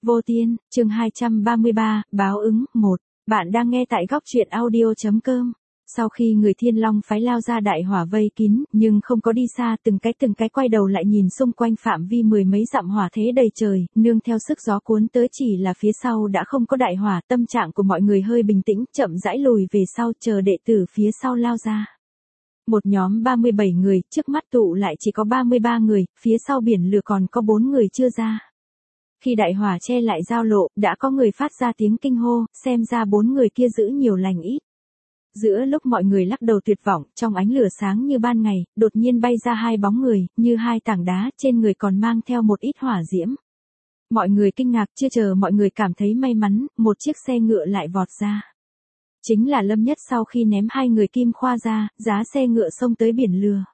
Vô Tiên, chương 233, báo ứng, 1. Bạn đang nghe tại góc truyện audio.com. Sau khi người Thiên Long phái lao ra đại hỏa vây kín, nhưng không có đi xa, từng cái quay đầu lại nhìn xung quanh phạm vi mười mấy dặm hỏa thế đầy trời, nương theo sức gió cuốn tới chỉ là phía sau đã không có đại hỏa, tâm trạng của mọi người hơi bình tĩnh, chậm rãi lùi về sau chờ đệ tử phía sau lao ra. Một nhóm 37 người, trước mắt tụ lại chỉ có 33 người, phía sau biển lửa còn có 4 người chưa ra. Khi đại hỏa che lại giao lộ, đã có người phát ra tiếng kinh hô, xem ra 4 người kia giữ nhiều lành ít. Giữa lúc mọi người lắc đầu tuyệt vọng, trong ánh lửa sáng như ban ngày, đột nhiên bay ra hai bóng người, như hai tảng đá, trên người còn mang theo một ít hỏa diễm. Mọi người kinh ngạc, chưa chờ mọi người cảm thấy may mắn, một chiếc xe ngựa lại vọt ra. Chính là Lâm Nhất sau khi ném hai người Kim Khoa ra, giá xe ngựa xông tới biển lửa.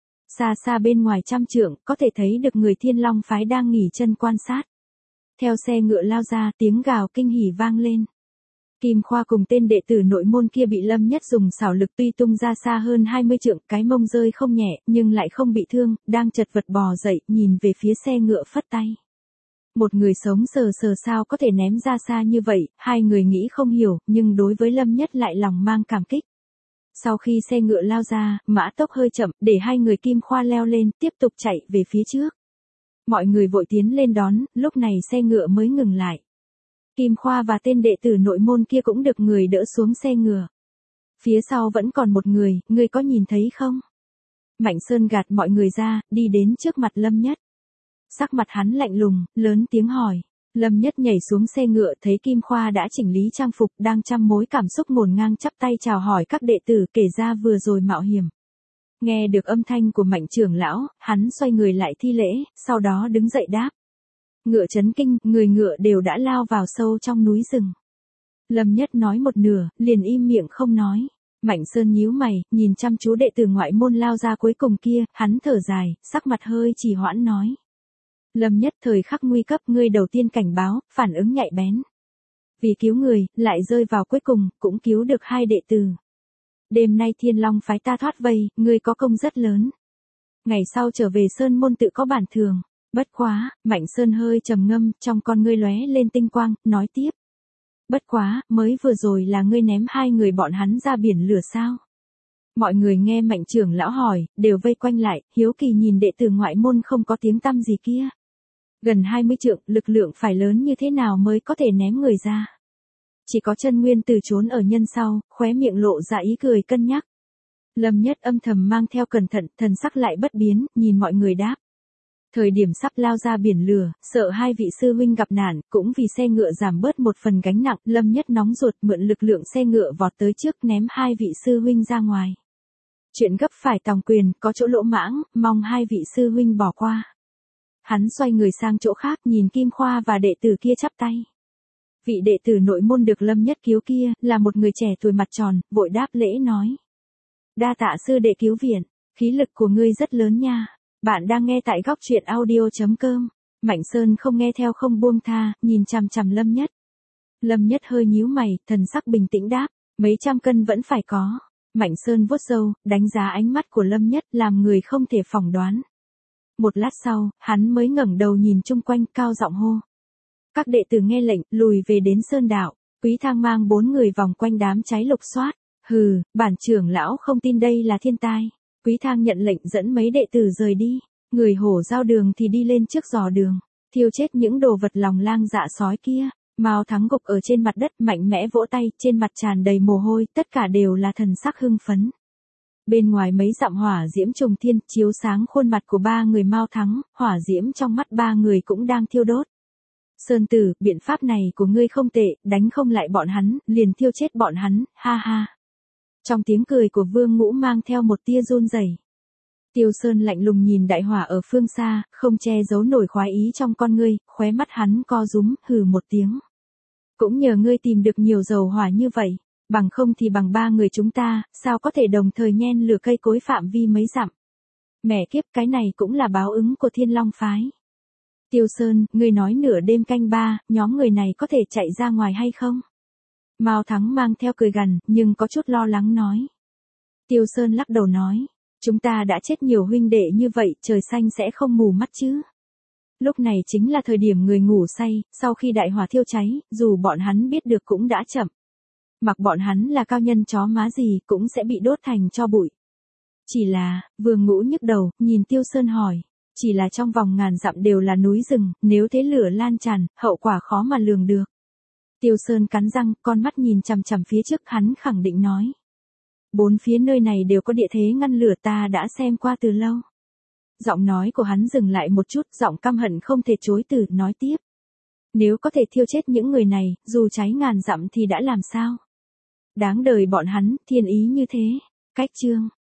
Xa xa bên ngoài trăm trượng, có thể thấy được người Thiên Long phái đang nghỉ chân quan sát. Theo xe ngựa lao ra, tiếng gào kinh hỉ vang lên. Kim Khoa cùng tên đệ tử nội môn kia bị Lâm Nhất dùng xảo lực tuy tung ra xa hơn 20 trượng, cái mông rơi không nhẹ, nhưng lại không bị thương, đang chật vật bò dậy, nhìn về phía xe ngựa phất tay. Một người sống sờ sờ sao có thể ném ra xa như vậy, hai người nghĩ không hiểu, nhưng đối với Lâm Nhất lại lòng mang cảm kích. Sau khi xe ngựa lao ra, mã tốc hơi chậm, để hai người Kim Khoa leo lên, tiếp tục chạy về phía trước. Mọi người vội tiến lên đón, lúc này xe ngựa mới ngừng lại. Kim Khoa và tên đệ tử nội môn kia cũng được người đỡ xuống xe ngựa. Phía sau vẫn còn một người, ngươi có nhìn thấy không? Mạnh Sơn gạt mọi người ra, đi đến trước mặt Lâm Nhất. Sắc mặt hắn lạnh lùng, lớn tiếng hỏi. Lâm Nhất nhảy xuống xe ngựa, thấy Kim Khoa đã chỉnh lý trang phục, đang trăm mối cảm xúc ngổn ngang chắp tay chào hỏi các đệ tử, kể ra vừa rồi mạo hiểm. Nghe được âm thanh của Mạnh trưởng lão, hắn xoay người lại thi lễ, sau đó đứng dậy đáp. Ngựa chấn kinh, người ngựa đều đã lao vào sâu trong núi rừng. Lâm Nhất nói một nửa, liền im miệng không nói. Mạnh Sơn nhíu mày, nhìn chăm chú đệ tử ngoại môn lao ra cuối cùng kia, hắn thở dài, sắc mặt hơi trì hoãn nói. Lâm Nhất, thời khắc nguy cấp, ngươi đầu tiên cảnh báo, phản ứng nhạy bén. Vì cứu người, lại rơi vào cuối cùng, cũng cứu được hai đệ tử. Đêm nay Thiên Long phái ta thoát vây, ngươi có công rất lớn. Ngày sau trở về Sơn môn tự có bản thưởng. Bất quá, Mạnh Sơn hơi trầm ngâm, trong con ngươi lóe lên tinh quang, nói tiếp. Bất quá, mới vừa rồi là ngươi ném hai người bọn hắn ra biển lửa sao? Mọi người nghe Mạnh trưởng lão hỏi, đều vây quanh lại, hiếu kỳ nhìn đệ tử ngoại môn không có tiếng tăm gì kia. Gần 20 trượng, lực lượng phải lớn như thế nào mới có thể ném người ra? Chỉ có Chân Nguyên từ trốn ở nhân sau, khóe miệng lộ ra ý cười cân nhắc. Lâm Nhất âm thầm mang theo cẩn thận, thần sắc lại bất biến, nhìn mọi người đáp. Thời điểm sắp lao ra biển lửa, sợ hai vị sư huynh gặp nạn, cũng vì xe ngựa giảm bớt một phần gánh nặng, Lâm Nhất nóng ruột mượn lực lượng xe ngựa vọt tới trước ném hai vị sư huynh ra ngoài. Chuyện gấp phải tòng quyền, có chỗ lỗ mãng, mong hai vị sư huynh bỏ qua. Hắn xoay người sang chỗ khác nhìn Kim Khoa và đệ tử kia chắp tay. Vị đệ tử nội môn được Lâm Nhất cứu kia, là một người trẻ tuổi mặt tròn, vội đáp lễ nói. Đa tạ sư đệ cứu viện, khí lực của ngươi rất lớn nha. Bạn đang nghe tại góc truyện audio.com. Mạnh Sơn không nghe theo không buông tha, nhìn chằm chằm Lâm Nhất. Lâm Nhất hơi nhíu mày, thần sắc bình tĩnh đáp, mấy trăm cân vẫn phải có. Mạnh Sơn vuốt râu, đánh giá ánh mắt của Lâm Nhất, làm người không thể phỏng đoán. Một lát sau, hắn mới ngẩng đầu nhìn chung quanh, cao giọng hô. Các đệ tử nghe lệnh, lùi về đến Sơn Đạo. Quý Thang mang 4 người vòng quanh đám cháy lục soát. Hừ, bản trưởng lão không tin đây là thiên tai. Quý Thang nhận lệnh dẫn mấy đệ tử rời đi. Người hổ giao đường thì đi lên trước dò đường. Thiêu chết những đồ vật lòng lang dạ sói kia. Mao Thắng gục ở trên mặt đất mạnh mẽ vỗ tay, trên mặt tràn đầy mồ hôi, tất cả đều là thần sắc hưng phấn. Bên ngoài mấy dặm hỏa diễm trùng thiên, chiếu sáng khuôn mặt của ba người Mao Thắng, hỏa diễm trong mắt ba người cũng đang thiêu đốt. Sơn Tử, biện pháp này của ngươi không tệ, đánh không lại bọn hắn, liền thiêu chết bọn hắn, ha ha. Trong tiếng cười của Vương Ngũ mang theo một tia run rẩy. Tiêu Sơn lạnh lùng nhìn đại hỏa ở phương xa, không che giấu nổi khoái ý trong con ngươi, khóe mắt hắn co rúm, hừ một tiếng. Cũng nhờ ngươi tìm được nhiều dầu hỏa như vậy, bằng không thì bằng ba người chúng ta, sao có thể đồng thời nhen lửa cây cối phạm vi mấy dặm. Mẹ kiếp, cái này cũng là báo ứng của Thiên Long phái. Tiêu Sơn, ngươi nói nửa đêm canh 3, nhóm người này có thể chạy ra ngoài hay không? Mao Thắng mang theo cười gằn, nhưng có chút lo lắng nói. Tiêu Sơn lắc đầu nói, chúng ta đã chết nhiều huynh đệ như vậy, trời xanh sẽ không mù mắt chứ. Lúc này chính là thời điểm người ngủ say, sau khi đại hỏa thiêu cháy, dù bọn hắn biết được cũng đã chậm. Mặc bọn hắn là cao nhân chó má gì cũng sẽ bị đốt thành tro bụi. Chỉ là, Vương Ngũ nhức đầu, nhìn Tiêu Sơn hỏi. Chỉ là trong vòng ngàn dặm đều là núi rừng, nếu thế lửa lan tràn, hậu quả khó mà lường được. Tiêu Sơn cắn răng, con mắt nhìn chằm chằm phía trước, hắn khẳng định nói. 4 phía nơi này đều có địa thế ngăn lửa, ta đã xem qua từ lâu. Giọng nói của hắn dừng lại một chút, giọng căm hận không thể chối từ, nói tiếp. Nếu có thể thiêu chết những người này, dù cháy ngàn dặm thì đã làm sao? Đáng đời bọn hắn, thiên ý như thế. Cách chương.